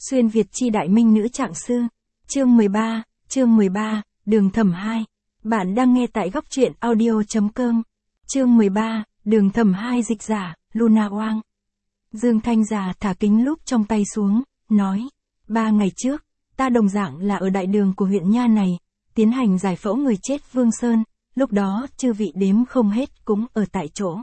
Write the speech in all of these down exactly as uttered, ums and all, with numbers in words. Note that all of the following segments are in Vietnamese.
Xuyên Việt chi đại minh nữ trạng sư. Chương mười ba, chương mười ba, Đường Thẩm hai. Bạn đang nghe tại góc truyện audio.com. Chương mười ba, Đường Thẩm hai dịch giả, Luna Oang. Dương Thanh Già thả kính lúp trong tay xuống, nói. Ba ngày trước, ta đồng dạng là ở đại đường của huyện Nha này, tiến hành giải phẫu người chết Vương Sơn, lúc đó chư vị đếm không hết cũng ở tại chỗ.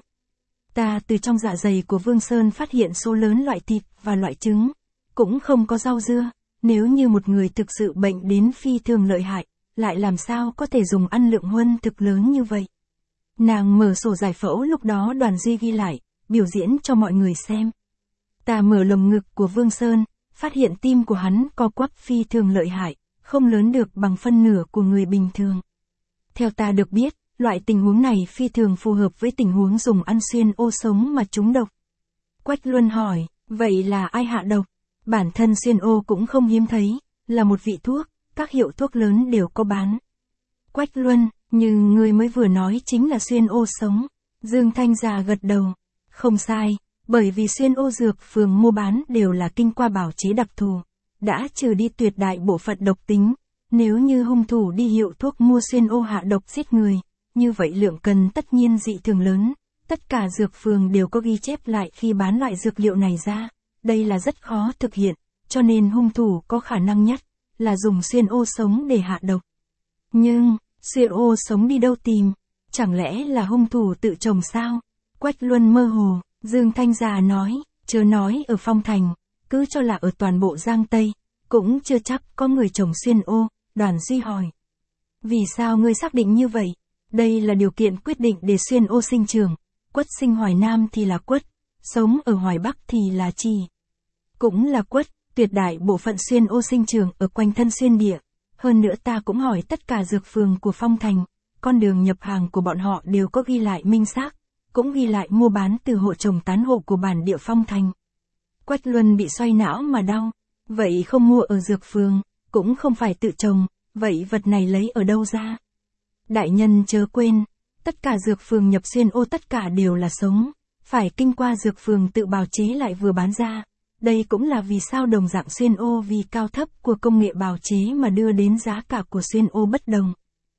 Ta từ trong dạ dày của Vương Sơn phát hiện số lớn loại thịt và loại trứng, cũng không có rau dưa, nếu như một người thực sự bệnh đến phi thường lợi hại, lại làm sao có thể dùng ăn lượng huân thực lớn như vậy. Nàng mở sổ giải phẫu lúc đó Đoàn Duy ghi lại, biểu diễn cho mọi người xem. Ta mở lồng ngực của Vương Sơn, phát hiện tim của hắn co quắp phi thường lợi hại, không lớn được bằng phân nửa của người bình thường. Theo ta được biết, loại tình huống này phi thường phù hợp với tình huống dùng ăn xuyên ô sống mà trúng độc. Quách Luân hỏi, vậy là ai hạ độc? Bản thân xuyên ô cũng không hiếm thấy, là một vị thuốc, các hiệu thuốc lớn đều có bán. Quách Luân, như người mới vừa nói chính là xuyên ô sống. Dương Thanh Già gật đầu. Không sai, bởi vì xuyên ô dược phường mua bán đều là kinh qua bảo chế đặc thù, đã trừ đi tuyệt đại bộ phận độc tính. Nếu như hung thủ đi hiệu thuốc mua xuyên ô hạ độc giết người, như vậy lượng cần tất nhiên dị thường lớn. Tất cả dược phường đều có ghi chép lại khi bán loại dược liệu này ra. Đây là rất khó thực hiện, cho nên hung thủ có khả năng nhất là dùng xuyên ô sống để hạ độc. Nhưng, xuyên ô sống đi đâu tìm? Chẳng lẽ là hung thủ tự trồng sao? Quách Luân mơ hồ, Dương Thanh Già nói, chớ nói ở Phong Thành, cứ cho là ở toàn bộ Giang Tây, cũng chưa chắc có người trồng xuyên ô. Đoàn Duy hỏi. Vì sao ngươi xác định như vậy? Đây là điều kiện quyết định để xuyên ô sinh trưởng. Quất sinh Hoài Nam thì là quất, sống ở Hoài Bắc thì là trì. Cũng là quất, tuyệt đại bộ phận xuyên ô sinh trưởng ở quanh thân xuyên địa. Hơn nữa ta cũng hỏi tất cả dược phường của Phong Thành, con đường nhập hàng của bọn họ đều có ghi lại minh xác, cũng ghi lại mua bán từ hộ trồng tán hộ của bản địa Phong Thành. Quách Luân bị xoay não mà đau, vậy không mua ở dược phường, cũng không phải tự trồng, vậy vật này lấy ở đâu ra? Đại nhân chớ quên, tất cả dược phường nhập xuyên ô tất cả đều là sống, phải kinh qua dược phường tự bào chế lại vừa bán ra. Đây cũng là vì sao đồng dạng xuyên ô vì cao thấp của công nghệ bào chế mà đưa đến giá cả của xuyên ô bất đồng.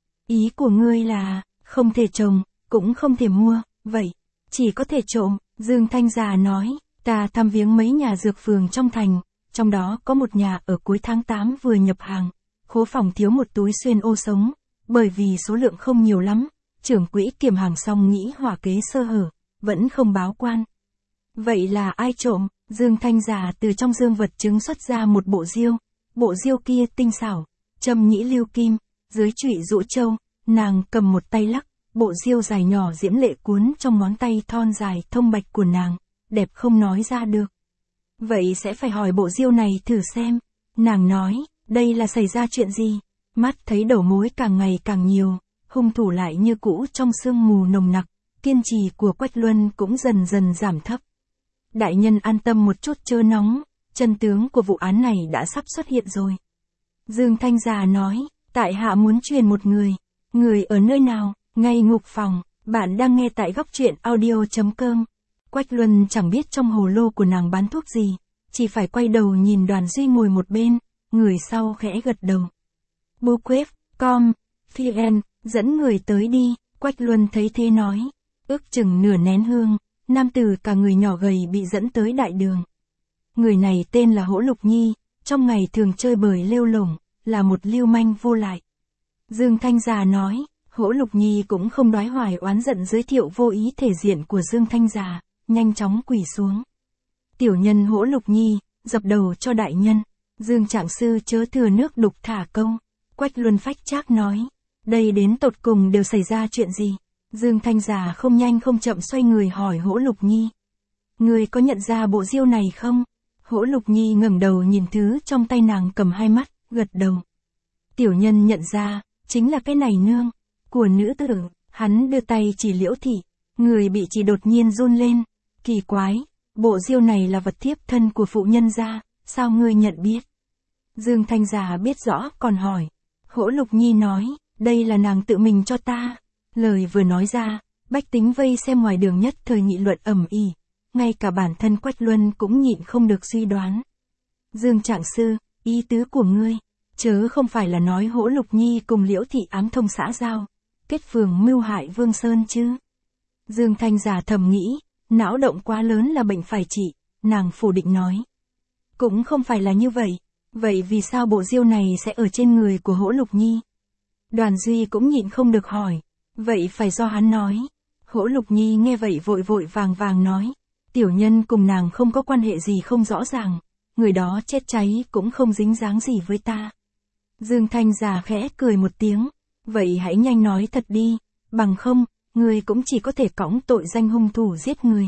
Ý của ngươi là, không thể trồng, cũng không thể mua, vậy, chỉ có thể trộm. Dương Thanh Già nói, ta thăm viếng mấy nhà dược phường trong thành, trong đó có một nhà ở cuối tháng tám vừa nhập hàng, khố phòng thiếu một túi xuyên ô sống, bởi vì số lượng không nhiều lắm, trưởng quỹ kiểm hàng xong nghĩ hỏa kế sơ hở, vẫn không báo quan. Vậy là ai trộm? Dương Thanh Già từ trong dương vật chứng xuất ra một bộ diêu, bộ diêu kia tinh xảo, châm nhĩ lưu kim, dưới chụy rũ châu, nàng cầm một tay lắc, bộ diêu dài nhỏ diễm lệ cuốn trong ngón tay thon dài thông bạch của nàng, đẹp không nói ra được. Vậy sẽ phải hỏi bộ diêu này thử xem. Nàng nói, đây là xảy ra chuyện gì? Mắt thấy đầu mối càng ngày càng nhiều, hung thủ lại như cũ trong sương mù nồng nặc, kiên trì của Quách Luân cũng dần dần giảm thấp. Đại nhân an tâm một chút chớ nóng, chân tướng của vụ án này đã sắp xuất hiện rồi. Dương Thanh Già nói, tại hạ muốn truyền một người. Người ở nơi nào? Ngay ngục phòng. Bạn đang nghe tại góc truyện audio.com. Quách Luân chẳng biết trong hồ lô của nàng bán thuốc gì, chỉ phải quay đầu nhìn Đoàn Duy ngồi một bên, người sau khẽ gật đầu. Bookquép, com, vn, dẫn người tới đi. Quách Luân thấy thế nói, ước chừng nửa nén hương, nam tử cả người nhỏ gầy bị dẫn tới đại đường. Người này tên là Hỗ Lục Nhi, trong ngày thường chơi bời lêu lổng, là một lưu manh vô lại. Dương Thanh Già nói, Hỗ Lục Nhi cũng không đoái hoài oán giận giới thiệu vô ý thể diện của Dương Thanh Già, nhanh chóng quỳ xuống. Tiểu nhân Hỗ Lục Nhi, dập đầu cho đại nhân. Dương trạng sư chớ thừa nước đục thả câu. Quách Luân phách trác nói, đây đến tột cùng đều xảy ra chuyện gì? Dương Thanh Già không nhanh không chậm xoay người hỏi Hỗ Lục Nhi. Người có nhận ra bộ diêu này không? Hỗ Lục Nhi ngẩng đầu nhìn thứ trong tay nàng cầm hai mắt, gật đầu. Tiểu nhân nhận ra, chính là cái này nương, của nữ tử. Hắn đưa tay chỉ Liễu Thị, người bị chỉ đột nhiên run lên. Kỳ quái, bộ diêu này là vật thiếp thân của phụ nhân gia, sao ngươi nhận biết? Dương Thanh Già biết rõ còn hỏi. Hỗ Lục Nhi nói, đây là nàng tự mình cho ta. Lời vừa nói ra, bách tính vây xem ngoài đường nhất thời nghị luận ầm ĩ, ngay cả bản thân Quách Luân cũng nhịn không được suy đoán. Dương Trạng Sư, ý tứ của ngươi, chớ không phải là nói Hỗ Lục Nhi cùng Liễu Thị ám thông xã giao, kết phường mưu hại Vương Sơn chứ? Dương Thanh Giả thầm nghĩ, não động quá lớn là bệnh phải trị, nàng phủ định nói. Cũng không phải là như vậy, vậy vì sao bộ diêu này sẽ ở trên người của Hỗ Lục Nhi? Đoàn Duy cũng nhịn không được hỏi, vậy phải do hắn nói. Hỗ Lục Nhi nghe vậy vội vội vàng vàng nói, tiểu nhân cùng nàng không có quan hệ gì không rõ ràng, người đó chết cháy cũng không dính dáng gì với ta. Dương Thanh Giả khẽ cười một tiếng, vậy hãy nhanh nói thật đi, bằng không, người cũng chỉ có thể cõng tội danh hung thủ giết người.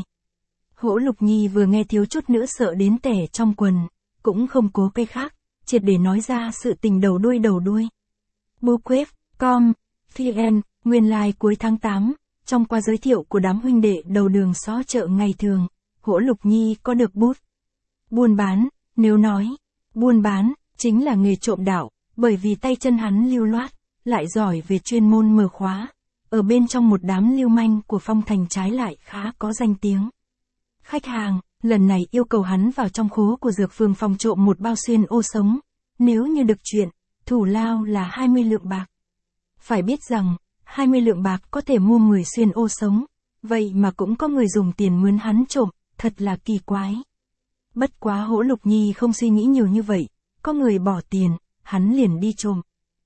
Hỗ Lục Nhi vừa nghe thiếu chút nữa sợ đến tẻ trong quần, cũng không cố cái khác, triệt để nói ra sự tình đầu đuôi đầu đuôi. Bookquép, com, vn, nguyên lai like cuối tháng tám, trong qua giới thiệu của đám huynh đệ đầu đường xó chợ ngày thường, Hỗ Lục Nhi có được bút buôn bán, nếu nói, buôn bán, chính là nghề trộm đạo, bởi vì tay chân hắn lưu loát, lại giỏi về chuyên môn mở khóa, ở bên trong một đám lưu manh của Phong Thành trái lại khá có danh tiếng. Khách hàng, lần này yêu cầu hắn vào trong khố của dược phường phòng trộm một bao xuyên ô sống, nếu như được chuyện, thủ lao là hai mươi lượng bạc. Phải biết rằng, hai mươi lượng bạc có thể mua mười xuyên ô sống, vậy mà cũng có người dùng tiền mướn hắn trộm, thật là kỳ quái. Bất quá Hỗ Lục Nhi không suy nghĩ nhiều như vậy, có người bỏ tiền, hắn liền đi trộm.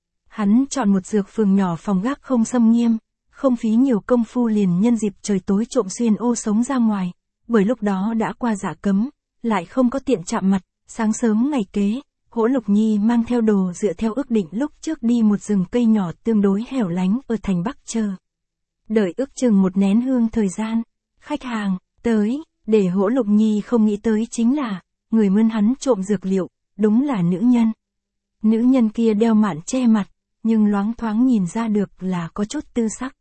Hắn chọn một dược phường nhỏ phòng gác không xâm nghiêm, không phí nhiều công phu liền nhân dịp trời tối trộm xuyên ô sống ra ngoài, bởi lúc đó đã qua dạ cấm, lại không có tiện chạm mặt, sáng sớm ngày kế, Hỗ Lục Nhi mang theo đồ dựa theo ước định lúc trước đi một rừng cây nhỏ tương đối hẻo lánh ở thành Bắc chờ. Đợi ước chừng một nén hương thời gian, khách hàng, tới, để Hỗ Lục Nhi không nghĩ tới chính là, người mướn hắn trộm dược liệu, đúng là nữ nhân. Nữ nhân kia đeo mạn che mặt, nhưng loáng thoáng nhìn ra được là có chút tư sắc.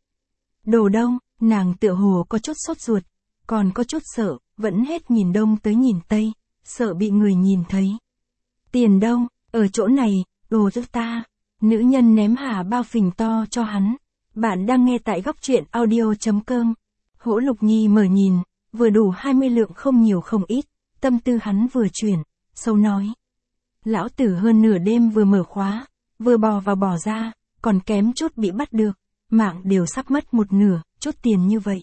Đồ đông, nàng tựa hồ có chút sốt ruột, còn có chút sợ, vẫn hết nhìn đông tới nhìn tây, sợ bị người nhìn thấy. Tiền đâu, ở chỗ này, đồ giúp ta. Nữ nhân ném hà bao phình to cho hắn. Bạn đang nghe tại góc truyện audio chấm com. Hỗ Lục Nhi mở nhìn, vừa đủ hai mươi lượng không nhiều không ít, tâm tư hắn vừa chuyển, sâu nói. Lão tử hơn nửa đêm vừa mở khóa, vừa bò vào bỏ ra, còn kém chút bị bắt được, mạng đều sắp mất một nửa, chút tiền như vậy.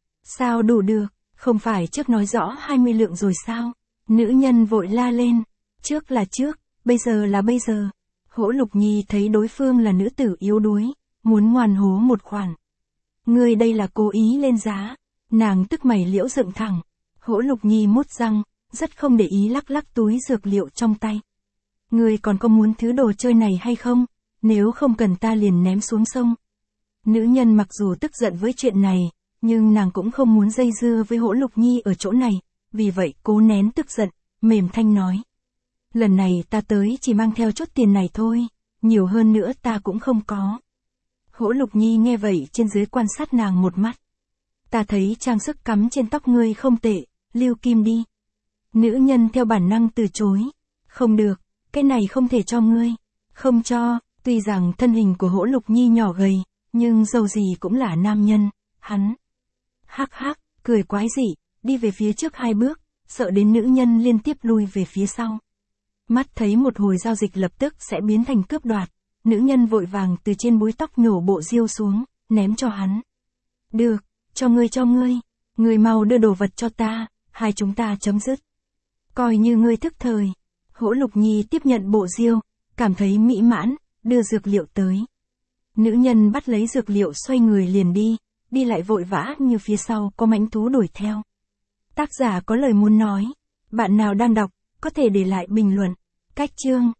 Sao đủ được, không phải trước nói rõ hai mươi lượng rồi sao? Nữ nhân vội la lên, trước là trước, bây giờ là bây giờ. Hỗ Lục Nhi thấy đối phương là nữ tử yếu đuối, muốn ngoan hố một khoản. Ngươi đây là cố ý lên giá, nàng tức mày liễu dựng thẳng. Hỗ Lục Nhi mút răng, rất không để ý lắc lắc túi dược liệu trong tay. Ngươi còn có muốn thứ đồ chơi này hay không? Nếu không cần ta liền ném xuống sông. Nữ nhân mặc dù tức giận với chuyện này, nhưng nàng cũng không muốn dây dưa với Hỗ Lục Nhi ở chỗ này, vì vậy cố nén tức giận, mềm thanh nói. Lần này ta tới chỉ mang theo chút tiền này thôi, nhiều hơn nữa ta cũng không có. Hỗ Lục Nhi nghe vậy trên dưới quan sát nàng một mắt. Ta thấy trang sức cắm trên tóc ngươi không tệ, lưu kim đi. Nữ nhân theo bản năng từ chối. Không được, cái này không thể cho ngươi. Không cho, tuy rằng thân hình của Hỗ Lục Nhi nhỏ gầy, nhưng dầu gì cũng là nam nhân, hắn. Hắc hắc, cười quái dị, đi về phía trước hai bước, sợ đến nữ nhân liên tiếp lui về phía sau. Mắt thấy một hồi giao dịch lập tức sẽ biến thành cướp đoạt, nữ nhân vội vàng từ trên búi tóc nhổ bộ diêu xuống, ném cho hắn. Được, cho ngươi cho ngươi, ngươi mau đưa đồ vật cho ta, hai chúng ta chấm dứt. Coi như ngươi thức thời. Hỗ Lục Nhi tiếp nhận bộ diêu, cảm thấy mỹ mãn, đưa dược liệu tới. Nữ nhân bắt lấy dược liệu xoay người liền đi, đi lại vội vã như phía sau có mãnh thú đuổi theo. Tác giả có lời muốn nói, bạn nào đang đọc, có thể để lại bình luận. Cách chương